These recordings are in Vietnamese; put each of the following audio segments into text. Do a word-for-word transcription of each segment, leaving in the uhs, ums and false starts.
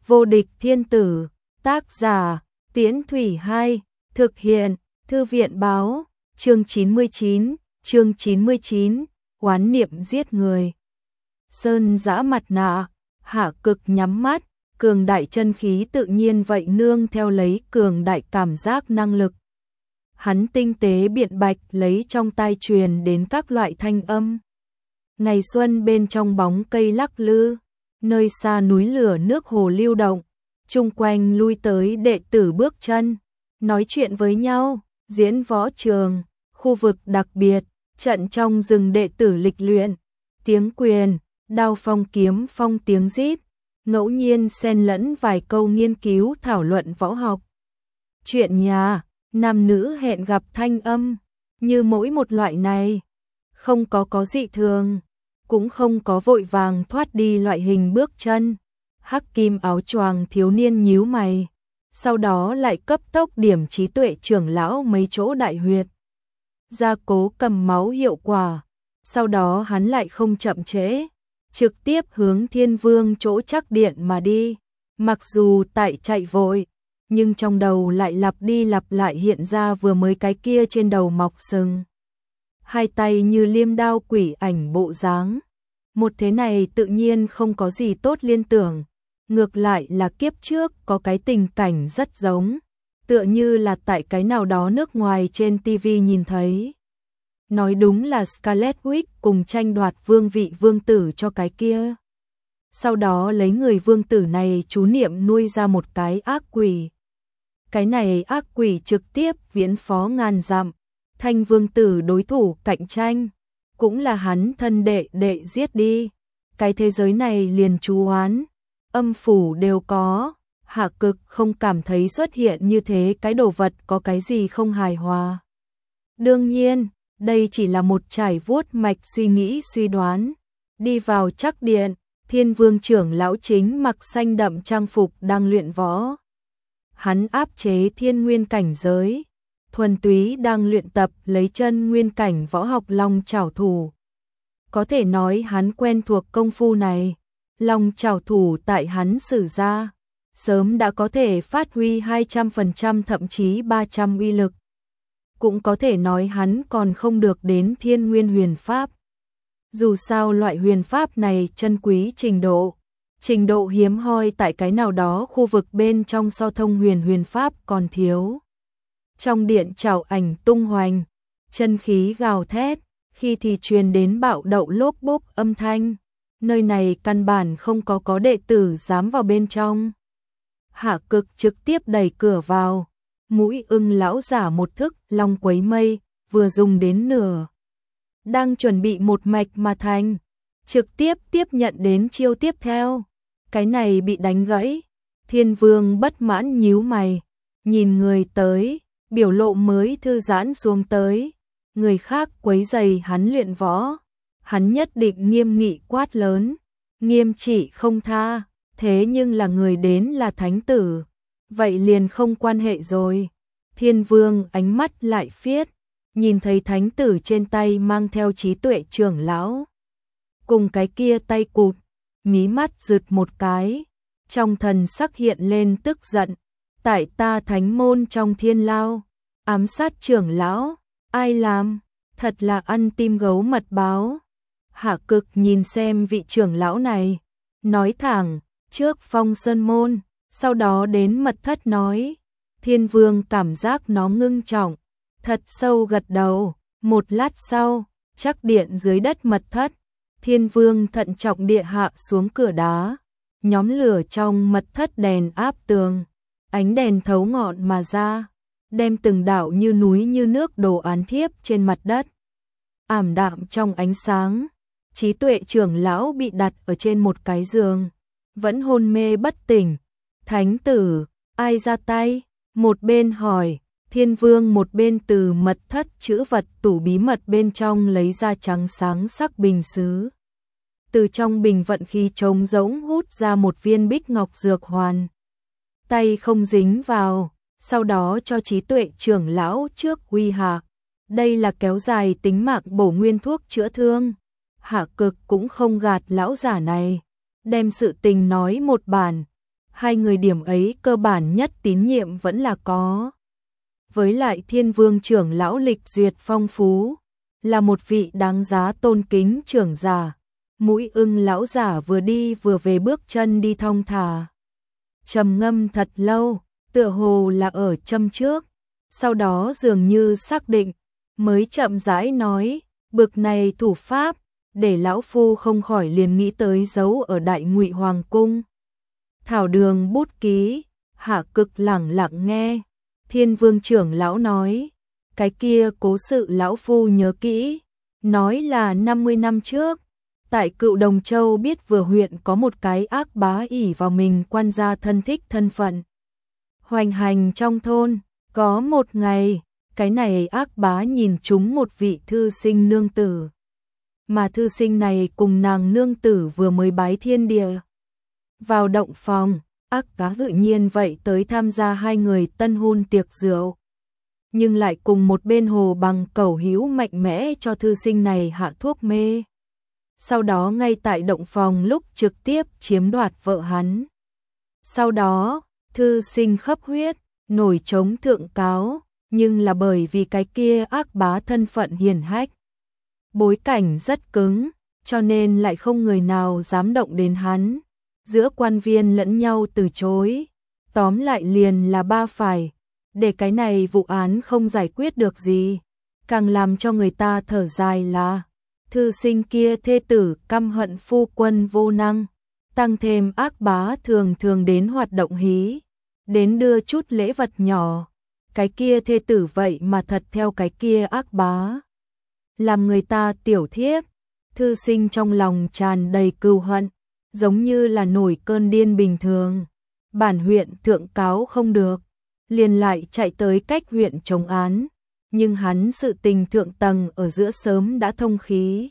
Vô địch thiên tử, tác giả, Tiễn Thủy hai, thực hiện, Thư viện báo, chương chín mươi chín, chương chín mươi chín, oán niệm giết người. Sơn giã mặt nạ, Hạ Cực nhắm mắt, cường đại chân khí tự nhiên vậy nương theo lấy cường đại cảm giác năng lực. Hắn tinh tế biện bạch lấy trong tai truyền đến các loại thanh âm. Ngày xuân bên trong bóng cây lắc lư, nơi xa núi lửa nước hồ lưu động, chung quanh lui tới đệ tử bước chân, nói chuyện với nhau, diễn võ trường, khu vực đặc biệt, trận trong rừng đệ tử lịch luyện, tiếng quyền, đao phong kiếm phong tiếng rít, ngẫu nhiên xen lẫn vài câu nghiên cứu thảo luận võ học. Chuyện nhà, nam nữ hẹn gặp thanh âm, như mỗi một loại này, không có có dị thường, cũng không có vội vàng thoát đi loại hình bước chân. Hắc kim áo choàng thiếu niên nhíu mày, sau đó lại cấp tốc điểm trí tuệ trưởng lão mấy chỗ đại huyệt. Gia cố cầm máu hiệu quả, sau đó hắn lại không chậm trễ, trực tiếp hướng Thiên Vương chỗ Trắc Điện mà đi. Mặc dù tại chạy vội, nhưng trong đầu lại lặp đi lặp lại hiện ra vừa mới cái kia trên đầu mọc sừng. Hai tay như liêm đao quỷ ảnh bộ dáng. Một thế này tự nhiên không có gì tốt liên tưởng, ngược lại là kiếp trước có cái tình cảnh rất giống, tựa như là tại cái nào đó nước ngoài trên ti vi nhìn thấy. Nói đúng là Scarlet Witch cùng tranh đoạt vương vị vương tử cho cái kia. Sau đó lấy người vương tử này chú niệm nuôi ra một cái ác quỷ. Cái này ác quỷ trực tiếp viễn phó ngàn dặm, thanh vương tử đối thủ cạnh tranh, cũng là hắn thân đệ đệ giết đi. Cái thế giới này liền chú oán, âm phủ đều có, Hạ Cực không cảm thấy xuất hiện như thế cái đồ vật có cái gì không hài hòa. Đương nhiên, đây chỉ là một trải vuốt mạch suy nghĩ suy đoán. Đi vào Trắc Điện, Thiên Vương trưởng lão chính mặc xanh đậm trang phục đang luyện võ. Hắn áp chế thiên nguyên cảnh giới, thuần túy đang luyện tập lấy chân nguyên cảnh võ học long chảo thủ. Có thể nói hắn quen thuộc công phu này, long chảo thủ tại hắn sử ra, sớm đã có thể phát huy hai trăm phần trăm thậm chí ba trăm uy lực. Cũng có thể nói hắn còn không được đến thiên nguyên huyền pháp. Dù sao loại huyền pháp này chân quý trình độ, trình độ hiếm hoi tại cái nào đó khu vực bên trong so thông huyền huyền pháp còn thiếu. Trong điện trảo ảnh tung hoành, chân khí gào thét, khi thì truyền đến bạo đậu lốp bốp âm thanh, nơi này căn bản không có có đệ tử dám vào bên trong. Hạ Cực trực tiếp đẩy cửa vào, mũi ưng lão giả một thức long quấy mây, vừa dùng đến nửa. Đang chuẩn bị một mạch mà thành, trực tiếp tiếp nhận đến chiêu tiếp theo. Cái này bị đánh gãy, Thiên Vương bất mãn nhíu mày, nhìn người tới, biểu lộ mới thư giãn xuống tới. Người khác quấy rầy hắn luyện võ, hắn nhất định nghiêm nghị quát lớn, nghiêm trị không tha. Thế nhưng là người đến là thánh tử, vậy liền không quan hệ rồi. Thiên Vương ánh mắt lại phiết, nhìn thấy thánh tử trên tay mang theo trí tuệ trưởng lão, cùng cái kia tay cụt, mí mắt rực một cái, trong thần sắc hiện lên tức giận. Tại ta thánh môn trong thiên lao, ám sát trưởng lão, ai làm, thật là ăn tim gấu mật báo. Hạ Cực nhìn xem vị trưởng lão này, nói thẳng, trước Phong Sơn môn, sau đó đến mật thất nói. Thiên Vương cảm giác nó ngưng trọng, thật sâu gật đầu. Một lát sau, Trắc Điện dưới đất mật thất, Thiên Vương thận trọng địa hạ xuống cửa đá, nhóm lửa trong mật thất đèn áp tường, ánh đèn thấu ngọn mà ra, đem từng đạo như núi như nước đồ án thiếp trên mặt đất. Ảm đạm trong ánh sáng, trí tuệ trưởng lão bị đặt ở trên một cái giường, vẫn hôn mê bất tỉnh. Thánh tử, ai ra tay? Một bên hỏi, Thiên Vương một bên từ mật thất chữ vật tủ bí mật bên trong lấy ra trắng sáng sắc bình sứ. Từ trong bình vận khí trống rỗng hút ra một viên bích ngọc dược hoàn. Tay không dính vào, sau đó cho trí tuệ trưởng lão trước uy hạ. Đây là kéo dài tính mạng bổ nguyên thuốc chữa thương. Hạ Cực cũng không gạt lão giả này, đem sự tình nói một bản. hai người điểm ấy cơ bản nhất tín nhiệm vẫn là có. Với lại Thiên Vương trưởng lão lịch duyệt phong phú, là một vị đáng giá tôn kính trưởng giả. Mũi Ưng lão giả vừa đi vừa về bước chân đi thong thả. Trầm ngâm thật lâu, tựa hồ là ở châm trước, sau đó dường như xác định, mới chậm rãi nói, bực này thủ pháp, để lão phu không khỏi liền nghĩ tới giấu ở Đại Ngụy Hoàng cung. Thảo đường bút ký, Hạ Cực lẳng lặng nghe. Thiên Vương trưởng lão nói, cái kia cố sự lão phu nhớ kỹ, nói là năm mươi năm trước, tại Cựu Đồng Châu biết vừa huyện có một cái ác bá ỷ vào mình quan gia thân thích thân phận. Hoành hành trong thôn, có một ngày, cái này ác bá nhìn trúng một vị thư sinh nương tử. Mà thư sinh này cùng nàng nương tử vừa mới bái thiên địa. Vào động phòng, ác cá tự nhiên vậy tới tham gia hai người tân hôn tiệc rượu. Nhưng lại cùng một bên hồ bằng cẩu hữu mạnh mẽ cho thư sinh này hạ thuốc mê. Sau đó ngay tại động phòng lúc trực tiếp chiếm đoạt vợ hắn. Sau đó, thư sinh khấp huyết, nổi trống thượng cáo, nhưng là bởi vì cái kia ác bá thân phận hiển hách. Bối cảnh rất cứng, cho nên lại không người nào dám động đến hắn. Giữa quan viên lẫn nhau từ chối, tóm lại liền là ba phải, để cái này vụ án không giải quyết được gì. Càng làm cho người ta thở dài là, thư sinh kia thê tử căm hận phu quân vô năng, tăng thêm ác bá thường thường đến hoạt động hí, đến đưa chút lễ vật nhỏ, cái kia thê tử vậy mà thật theo cái kia ác bá. Làm người ta tiểu thiếp, thư sinh trong lòng tràn đầy cừu hận, giống như là nổi cơn điên bình thường. Bản huyện thượng cáo không được, liền lại chạy tới cách huyện chống án, nhưng hắn sự tình thượng tầng ở giữa sớm đã thông khí.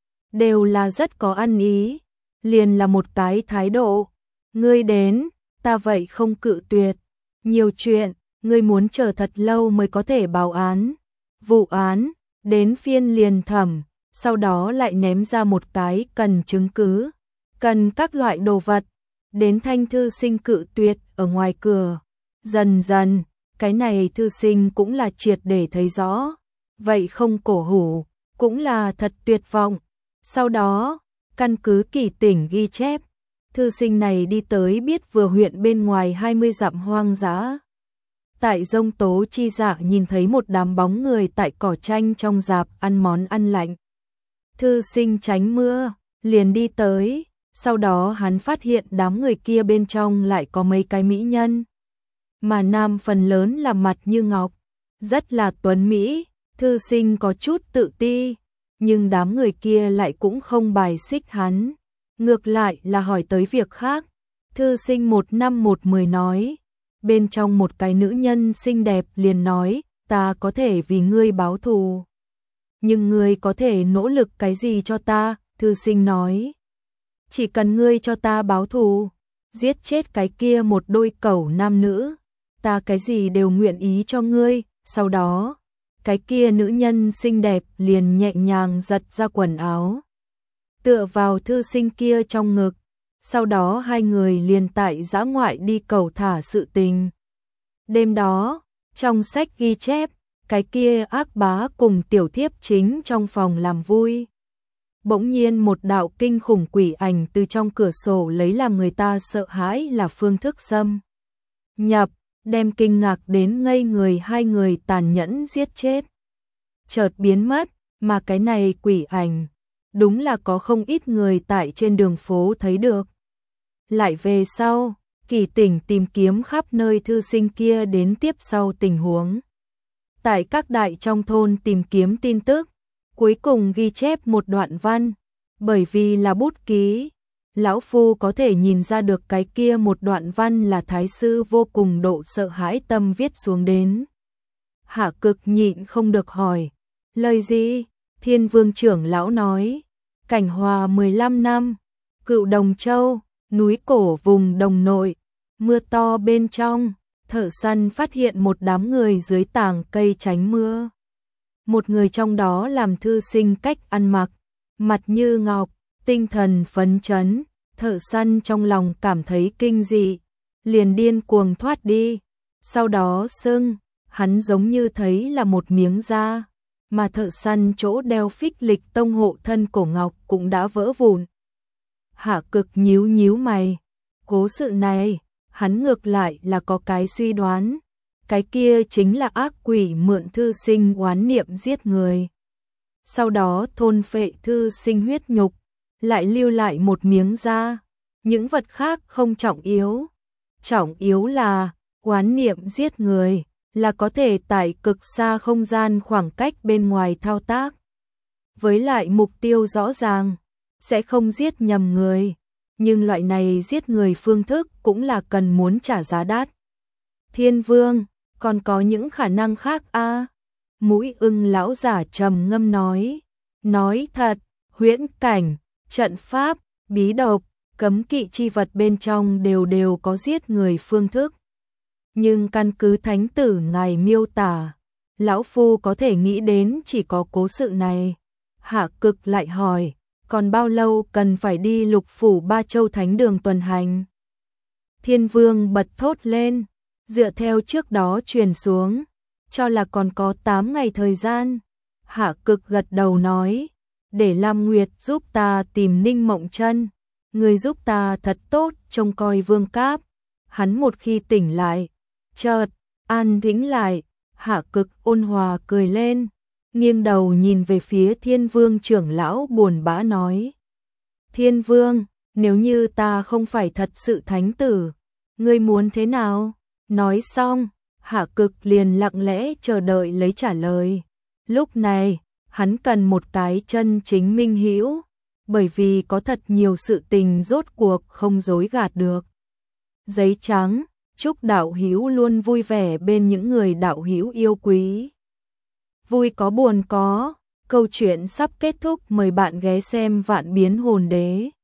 Đều là rất có ăn ý, liền là một cái thái độ. Ngươi đến, ta vậy không cự tuyệt. Nhiều chuyện, ngươi muốn chờ thật lâu mới có thể báo án. Vụ án, đến phiên liền thẩm, sau đó lại ném ra một cái cần chứng cứ, cần các loại đồ vật. Đến thanh thư sinh cự tuyệt ở ngoài cửa. Dần dần, cái này thư sinh cũng là triệt để thấy rõ. Vậy không cổ hủ, cũng là thật tuyệt vọng. Sau đó, căn cứ kỳ tỉnh ghi chép, thư sinh này đi tới biết vừa huyện bên ngoài hai mươi dặm hoang dã. Tại Dông Tố Chi Dạ nhìn thấy một đám bóng người tại cỏ tranh trong rạp ăn món ăn lạnh. Thư sinh tránh mưa, liền đi tới, sau đó hắn phát hiện đám người kia bên trong lại có mấy cái mỹ nhân. Mà nam phần lớn là mặt như ngọc, rất là tuấn mỹ, thư sinh có chút tự ti, nhưng đám người kia lại cũng không bài xích hắn. Ngược lại là hỏi tới việc khác, thư sinh một năm một mười nói. Bên trong một cái nữ nhân xinh đẹp liền nói, ta có thể vì ngươi báo thù. Nhưng ngươi có thể nỗ lực cái gì cho ta, thư sinh nói. Chỉ cần ngươi cho ta báo thù, giết chết cái kia một đôi cẩu nam nữ, ta cái gì đều nguyện ý cho ngươi. Sau đó, cái kia nữ nhân xinh đẹp liền nhẹ nhàng giật ra quần áo, tựa vào thư sinh kia trong ngực. Sau đó hai người liền tại dã ngoại đi cầu thả sự tình. Đêm đó, trong sách ghi chép, cái kia ác bá cùng tiểu thiếp chính trong phòng làm vui. Bỗng nhiên một đạo kinh khủng quỷ ảnh từ trong cửa sổ lấy làm người ta sợ hãi là phương thức xâm nhập, đem kinh ngạc đến ngây người hai người tàn nhẫn giết chết. Chợt biến mất, mà cái này quỷ ảnh, đúng là có không ít người tại trên đường phố thấy được. Lại về sau, Kỳ Tỉnh tìm kiếm khắp nơi thư sinh kia đến tiếp sau tình huống. Tại các đại trong thôn tìm kiếm tin tức, cuối cùng ghi chép một đoạn văn, bởi vì là bút ký, lão phu có thể nhìn ra được cái kia một đoạn văn là thái sư vô cùng độ sợ hãi tâm viết xuống đến. Hạ Cực nhịn không được hỏi, lời gì? Thiên Vương trưởng lão nói, cảnh hòa mười lăm năm, Cựu Đồng Châu, núi cổ vùng đồng nội, mưa to bên trong, thợ săn phát hiện một đám người dưới tàng cây tránh mưa. Một người trong đó làm thư sinh cách ăn mặc, mặt như ngọc, tinh thần phấn chấn, thợ săn trong lòng cảm thấy kinh dị, liền điên cuồng thoát đi. Sau đó sưng, hắn giống như thấy là một miếng da, mà thợ săn chỗ đeo phích lịch tông hộ thân cổ ngọc cũng đã vỡ vụn. Hạ Cực nhíu nhíu mày, cố sự này, hắn ngược lại là có cái suy đoán, cái kia chính là ác quỷ mượn thư sinh oán niệm giết người. Sau đó thôn phệ thư sinh huyết nhục, lại lưu lại một miếng da, những vật khác không trọng yếu. Trọng yếu là, oán niệm giết người, là có thể tại cực xa không gian khoảng cách bên ngoài thao tác. Với lại mục tiêu rõ ràng, sẽ không giết nhầm người, nhưng loại này giết người phương thức cũng là cần muốn trả giá đắt. Thiên Vương, còn có những khả năng khác a? À? Mũi Ưng lão giả trầm ngâm nói, nói thật, huyễn cảnh, trận pháp, bí độc, cấm kỵ chi vật bên trong đều đều có giết người phương thức. Nhưng căn cứ thánh tử ngài miêu tả, lão phu có thể nghĩ đến chỉ có cố sự này. Hạ Cực lại hỏi, còn bao lâu cần phải đi lục phủ ba châu thánh đường tuần hành? Thiên Vương bật thốt lên, dựa theo trước đó truyền xuống, cho là còn có tám ngày thời gian. Hạ Cực gật đầu nói, để Lam Nguyệt giúp ta tìm Ninh Mộng Chân, người giúp ta thật tốt trông coi Vương Cáp. Hắn một khi tỉnh lại, chợt an tĩnh lại. Hạ Cực ôn hòa cười lên, nghiêng đầu nhìn về phía Thiên Vương trưởng lão buồn bã nói, Thiên Vương, nếu như ta không phải thật sự thánh tử, ngươi muốn thế nào? Nói xong, Hạ Cực liền lặng lẽ chờ đợi lấy trả lời. Lúc này, hắn cần một cái chân chính minh hữu, bởi vì có thật nhiều sự tình rốt cuộc không dối gạt được. Giấy trắng, chúc đạo hữu luôn vui vẻ bên những người đạo hữu yêu quý. Vui có buồn có, câu chuyện sắp kết thúc, mời bạn ghé xem Vạn Biến Hồn Đế.